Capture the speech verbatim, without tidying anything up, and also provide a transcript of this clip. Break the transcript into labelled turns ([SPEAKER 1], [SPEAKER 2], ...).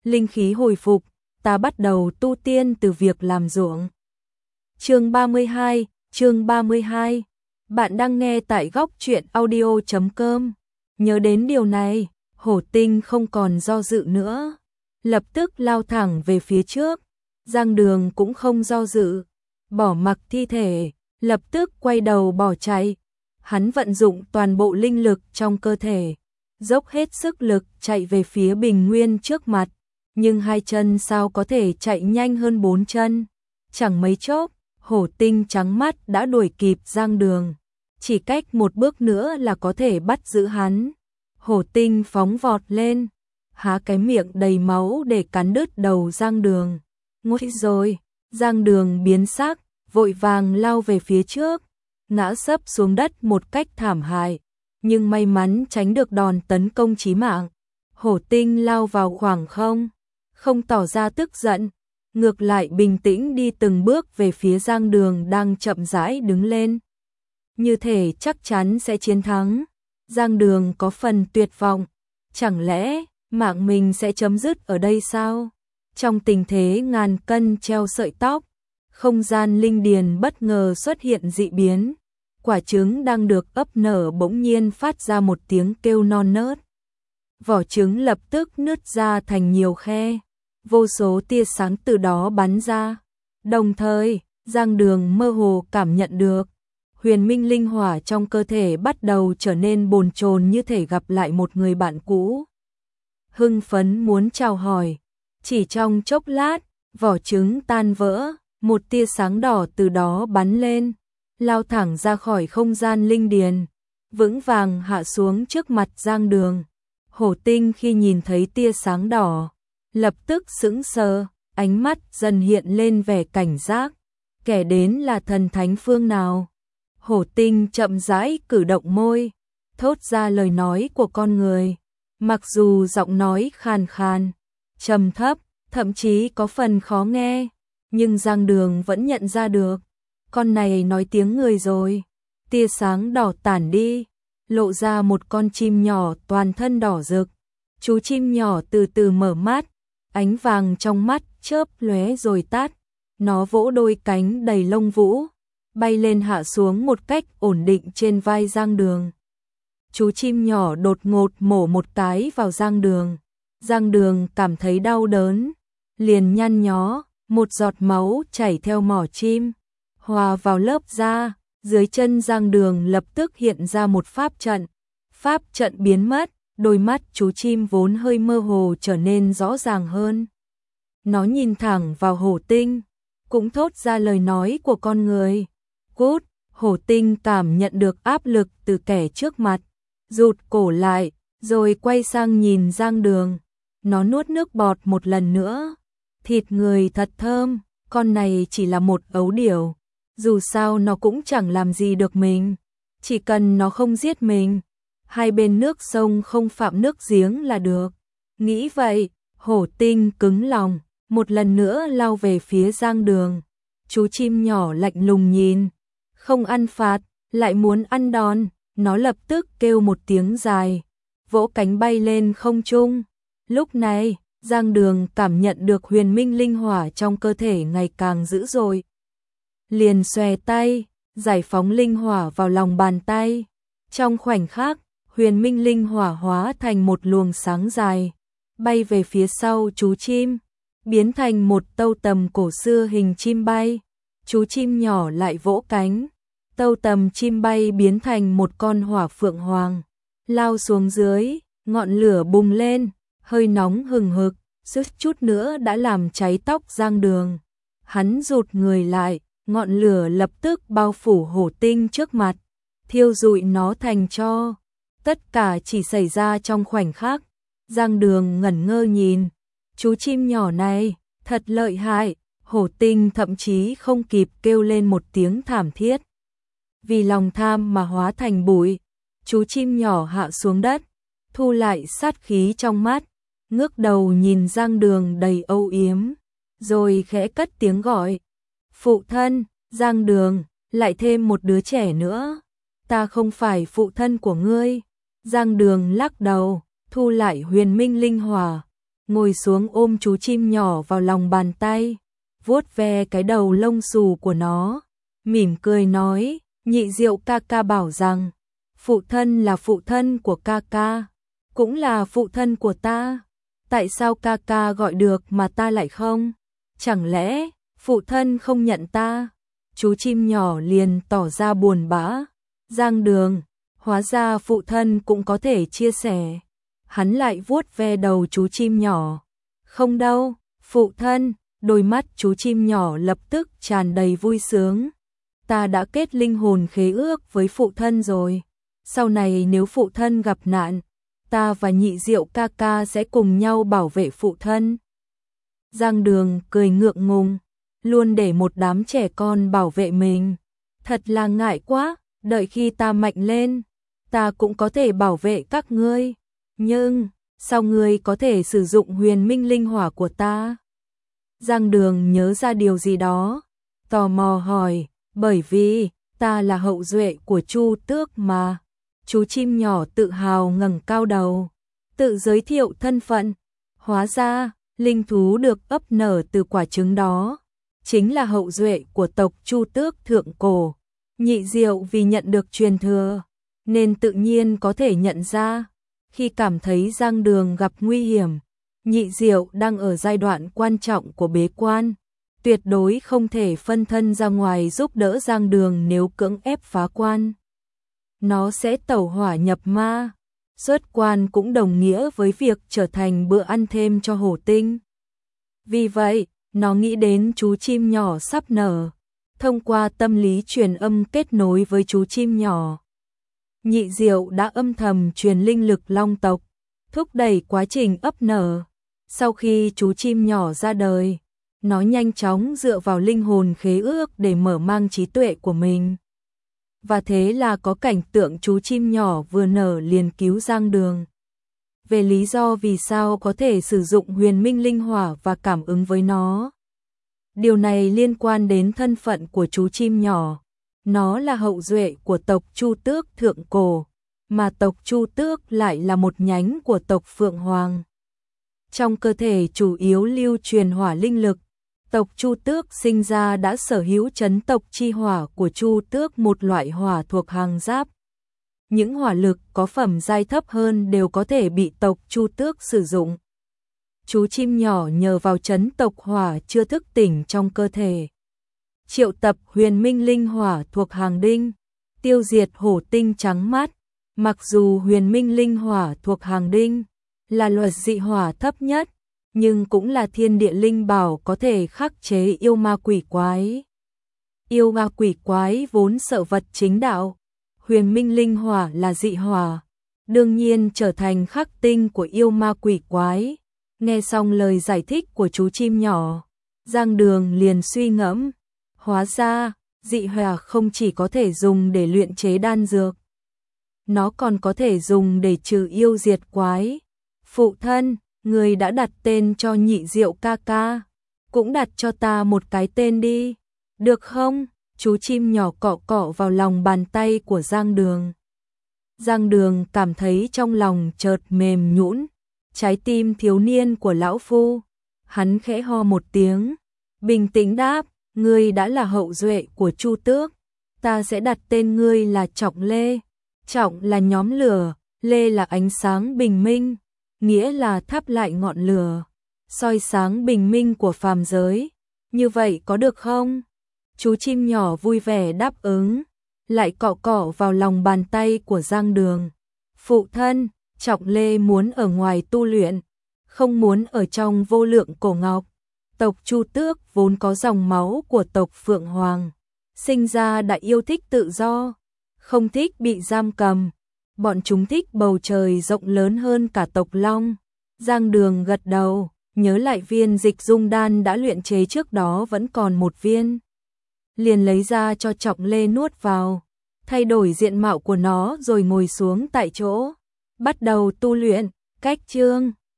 [SPEAKER 1] linh khí hồi phục, ta bắt đầu tu tiên từ việc làm ruộng. Chương ba mươi hai, chương ba mươi hai. Bạn đang nghe tại góc truyện audio chấm com. Nhớ đến điều này, Hổ Tinh không còn do dự nữa, lập tức lao thẳng về phía trước. Giang Đường cũng không do dự, bỏ mặc thi thể, lập tức quay đầu bỏ chạy. Hắn vận dụng toàn bộ linh lực trong cơ thể, dốc hết sức lực chạy về phía bình nguyên trước mặt, nhưng hai chân sao có thể chạy nhanh hơn bốn chân. Chẳng mấy chốc, Hổ Tinh trắng mắt đã đuổi kịp Giang Đường, chỉ cách một bước nữa là có thể bắt giữ hắn. Hổ Tinh phóng vọt lên, há cái miệng đầy máu để cắn đứt đầu Giang Đường. Nguy rồi, Giang Đường biến sắc, vội vàng lao về phía trước, ngã sấp xuống đất một cách thảm hại, nhưng may mắn tránh được đòn tấn công chí mạng. Hổ Tinh lao vào khoảng không, không tỏ ra tức giận, ngược lại bình tĩnh đi từng bước về phía Giang Đường đang chậm rãi đứng lên. Như thể chắc chắn sẽ chiến thắng. Giang Đường có phần tuyệt vọng, chẳng lẽ mạng mình sẽ chấm dứt ở đây sao? Trong tình thế ngàn cân treo sợi tóc, không gian linh điền bất ngờ xuất hiện dị biến. Quả trứng đang được ấp nở bỗng nhiên phát ra một tiếng kêu non nớt. Vỏ trứng lập tức nứt ra thành nhiều khe, vô số tia sáng từ đó bắn ra. Đồng thời, Giang Đường mơ hồ cảm nhận được huyền minh linh hỏa trong cơ thể bắt đầu trở nên bồn chồn, như thể gặp lại một người bạn cũ. Hưng phấn muốn chào hỏi, chỉ trong chốc lát, vỏ trứng tan vỡ, một tia sáng đỏ từ đó bắn lên, lao thẳng ra khỏi không gian linh điền, vững vàng hạ xuống trước mặt Giang Đường. Hổ Tinh khi nhìn thấy tia sáng đỏ, lập tức sững sờ, ánh mắt dần hiện lên vẻ cảnh giác. Kẻ đến là thần thánh phương nào? Hổ Tinh chậm rãi cử động môi, thốt ra lời nói của con người. Mặc dù giọng nói khàn khàn, trầm thấp, thậm chí có phần khó nghe, nhưng Giang Đường vẫn nhận ra được, con này nói tiếng người rồi. Tia sáng đỏ tản đi, lộ ra một con chim nhỏ toàn thân đỏ rực. Chú chim nhỏ từ từ mở mắt, ánh vàng trong mắt chớp lóe rồi tắt. Nó vỗ đôi cánh đầy lông vũ, bay lên hạ xuống một cách ổn định trên vai Giang Đường. Chú chim nhỏ đột ngột mổ một cái vào Giang Đường. Giang Đường cảm thấy đau đớn, liền nhăn nhó, một giọt máu chảy theo mỏ chim, hòa vào lớp da. Dưới chân Giang Đường lập tức hiện ra một pháp trận. Pháp trận biến mất, đôi mắt chú chim vốn hơi mơ hồ trở nên rõ ràng hơn. Nó nhìn thẳng vào Hổ Tinh, cũng thốt ra lời nói của con người. Cút! Hổ Tinh cảm nhận được áp lực từ kẻ trước mặt, rụt cổ lại, rồi quay sang nhìn Giang Đường. Nó nuốt nước bọt một lần nữa. Thịt người thật thơm, con này chỉ là một ấu điểu. Dù sao nó cũng chẳng làm gì được mình, chỉ cần nó không giết mình, hai bên nước sông không phạm nước giếng là được. Nghĩ vậy, Hổ Tinh cứng lòng, một lần nữa lao về phía Giang Đường. Chú chim nhỏ lạnh lùng nhìn, không ăn phạt, lại muốn ăn đòn. Nó lập tức kêu một tiếng dài, vỗ cánh bay lên không trung. Lúc này, Giang Đường cảm nhận được huyền minh linh hỏa trong cơ thể ngày càng dữ dội. Liền xòe tay, giải phóng linh hỏa vào lòng bàn tay. Trong khoảnh khắc, huyền minh linh hỏa hóa thành một luồng sáng dài, bay về phía sau chú chim, biến thành một tâu tầm cổ xưa hình chim bay. Chú chim nhỏ lại vỗ cánh, tâu tầm chim bay biến thành một con hỏa phượng hoàng, lao xuống dưới, ngọn lửa bùng lên, hơi nóng hừng hực, suýt chút nữa đã làm cháy tóc Giang Đường. Hắn rụt người lại, ngọn lửa lập tức bao phủ Hổ Tinh trước mặt, thiêu rụi nó thành tro. Tất cả chỉ xảy ra trong khoảnh khắc. Giang Đường ngẩn ngơ nhìn, chú chim nhỏ này, thật lợi hại. Hổ Tinh thậm chí không kịp kêu lên một tiếng thảm thiết, vì lòng tham mà hóa thành bụi. Chú chim nhỏ hạ xuống đất, thu lại sát khí trong mắt, ngước đầu nhìn Giang Đường đầy âu yếm, rồi khẽ cất tiếng gọi. Phụ thân! Giang Đường, lại thêm một đứa trẻ nữa. Ta không phải phụ thân của ngươi. Giang Đường lắc đầu, thu lại huyền minh linh hỏa, ngồi xuống ôm chú chim nhỏ vào lòng bàn tay, vuốt ve cái đầu lông xù của nó, mỉm cười nói, Nhị Diệu ca ca bảo rằng, phụ thân là phụ thân của ca ca, cũng là phụ thân của ta. Tại sao ca ca gọi được mà ta lại không? Chẳng lẽ phụ thân không nhận ta? Chú chim nhỏ liền tỏ ra buồn bã. Giang Đường, hóa ra phụ thân cũng có thể chia sẻ. Hắn lại vuốt ve đầu chú chim nhỏ. Không đâu, phụ thân, đôi mắt chú chim nhỏ lập tức tràn đầy vui sướng. Ta đã kết linh hồn khế ước với phụ thân rồi. Sau này nếu phụ thân gặp nạn, ta và Nhị Diệu ca ca sẽ cùng nhau bảo vệ phụ thân. Giang Đường cười ngượng ngùng, luôn để một đám trẻ con bảo vệ mình. Thật là ngại quá, đợi khi ta mạnh lên, ta cũng có thể bảo vệ các ngươi. Nhưng, sao ngươi có thể sử dụng huyền minh linh hỏa của ta? Giang Đường nhớ ra điều gì đó, tò mò hỏi, bởi vì, ta là hậu duệ của Chu Tước mà. Chú chim nhỏ tự hào ngẩng cao đầu, tự giới thiệu thân phận. Hóa ra, linh thú được ấp nở từ quả trứng đó, chính là hậu duệ của tộc Chu Tước thượng cổ. Nhị Diệu vì nhận được truyền thừa, nên tự nhiên có thể nhận ra. Khi cảm thấy Giang Đường gặp nguy hiểm, Nhị Diệu đang ở giai đoạn quan trọng của bế quan, tuyệt đối không thể phân thân ra ngoài giúp đỡ Giang Đường nếu cưỡng ép phá quan. Nó sẽ tẩu hỏa nhập ma, xuất quan cũng đồng nghĩa với việc trở thành bữa ăn thêm cho hổ tinh. Vì vậy, nó nghĩ đến chú chim nhỏ sắp nở, thông qua tâm lý truyền âm kết nối với chú chim nhỏ. Nhị Diệu đã âm thầm truyền linh lực long tộc, thúc đẩy quá trình ấp nở. Sau khi chú chim nhỏ ra đời, nó nhanh chóng dựa vào linh hồn khế ước để mở mang trí tuệ của mình. Và thế là có cảnh tượng chú chim nhỏ vừa nở liền cứu Giang Đường. Về lý do vì sao có thể sử dụng huyền minh linh hỏa và cảm ứng với nó. Điều này liên quan đến thân phận của chú chim nhỏ. Nó là hậu duệ của tộc Chu Tước thượng cổ, mà tộc Chu Tước lại là một nhánh của tộc Phượng Hoàng. Trong cơ thể chủ yếu lưu truyền hỏa linh lực, tộc Chu Tước sinh ra đã sở hữu chấn tộc chi hỏa của Chu Tước, một loại hỏa thuộc hàng giáp. Những hỏa lực có phẩm giai thấp hơn đều có thể bị tộc Chu Tước sử dụng. Chú chim nhỏ nhờ vào chấn tộc hỏa chưa thức tỉnh trong cơ thể, triệu tập huyền minh linh hỏa thuộc hàng đinh, tiêu diệt hổ tinh trắng mắt. Mặc dù huyền minh linh hỏa thuộc hàng đinh là luật dị hỏa thấp nhất, nhưng cũng là thiên địa linh bảo có thể khắc chế yêu ma quỷ quái. Yêu ma quỷ quái vốn sợ vật chính đạo, huyền minh linh hỏa là dị hỏa, đương nhiên trở thành khắc tinh của yêu ma quỷ quái. Nghe xong lời giải thích của chú chim nhỏ, Giang Đường liền suy ngẫm, hóa ra, dị hỏa không chỉ có thể dùng để luyện chế đan dược, nó còn có thể dùng để trừ yêu diệt quái. Phụ thân, người đã đặt tên cho Nhị Diệu ca ca, cũng đặt cho ta một cái tên đi, được không? Chú chim nhỏ cọ cọ vào lòng bàn tay của Giang Đường. Giang Đường cảm thấy trong lòng chợt mềm nhũn, trái tim thiếu niên của lão phu. Hắn khẽ ho một tiếng, bình tĩnh đáp, ngươi đã là hậu duệ của Chu Tước, ta sẽ đặt tên ngươi là Trọng Lê. Trọng là nhóm lửa, Lê là ánh sáng bình minh, nghĩa là thắp lại ngọn lửa, soi sáng bình minh của phàm giới. Như vậy có được không? Chú chim nhỏ vui vẻ đáp ứng, lại cọ cọ vào lòng bàn tay của Giang Đường. Phụ thân, Trọng Lê muốn ở ngoài tu luyện, không muốn ở trong vô lượng cổ ngọc. Tộc Chu Tước vốn có dòng máu của tộc Phượng Hoàng, sinh ra đã yêu thích tự do, không thích bị giam cầm. Bọn chúng thích bầu trời rộng lớn hơn cả tộc Long. Giang Đường gật đầu, nhớ lại viên dịch dung đan đã luyện chế trước đó vẫn còn một viên. Liền lấy ra cho Trọng Lê nuốt vào, thay đổi diện mạo của nó rồi ngồi xuống tại chỗ, bắt đầu tu luyện. Cách chương